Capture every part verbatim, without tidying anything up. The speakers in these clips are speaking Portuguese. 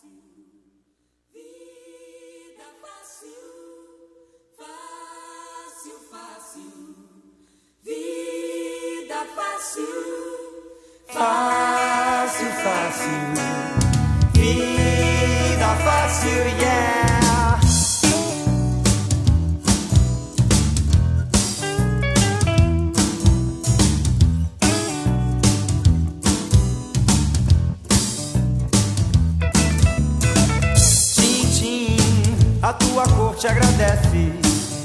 fácil, vida fácil, fácil, fácil, vida fácil, fácil, fácil, vida fácil, yeah. A tua cor te agradece.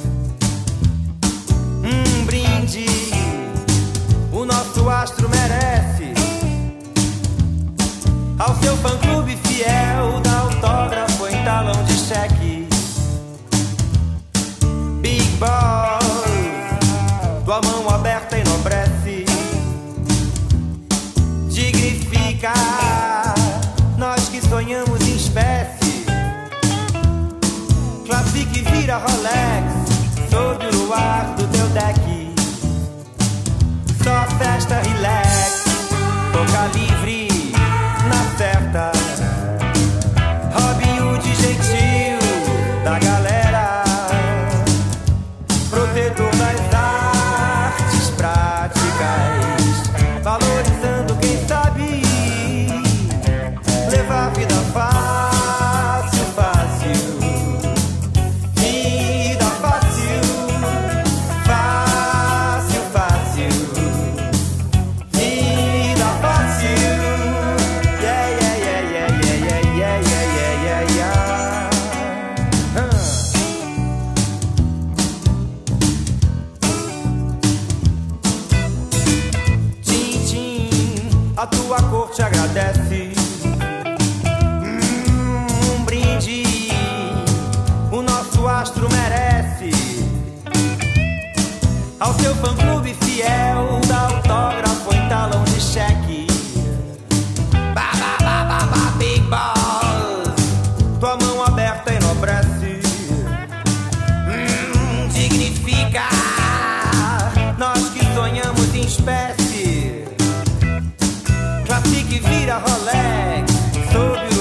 Um brinde, o nosso astro merece. Ao seu fã-clube fiel, dá autógrafo em talão de cheque. Big Boss, tua mão aberta enobrece. Dignifica nós que sonhamos em espécie. Classique vira Rolex sob o luar do teu deck. Só festa, relax, boca livre na certa. Robin Hood gentil da galera, protetor das artes práticas, valorizando quem sabe levar a vida fácil. A tua cor te agradece. Um brinde, o nosso astro merece. Ao seu fã-clube fiel, dá autógrafo em talão de cheque. Ba, ba, ba, ba, ba, Big Boss, tua mão aberta enobrece. Hum, dignifica nós que sonhamos em espécie. Classique vira Rolex sob o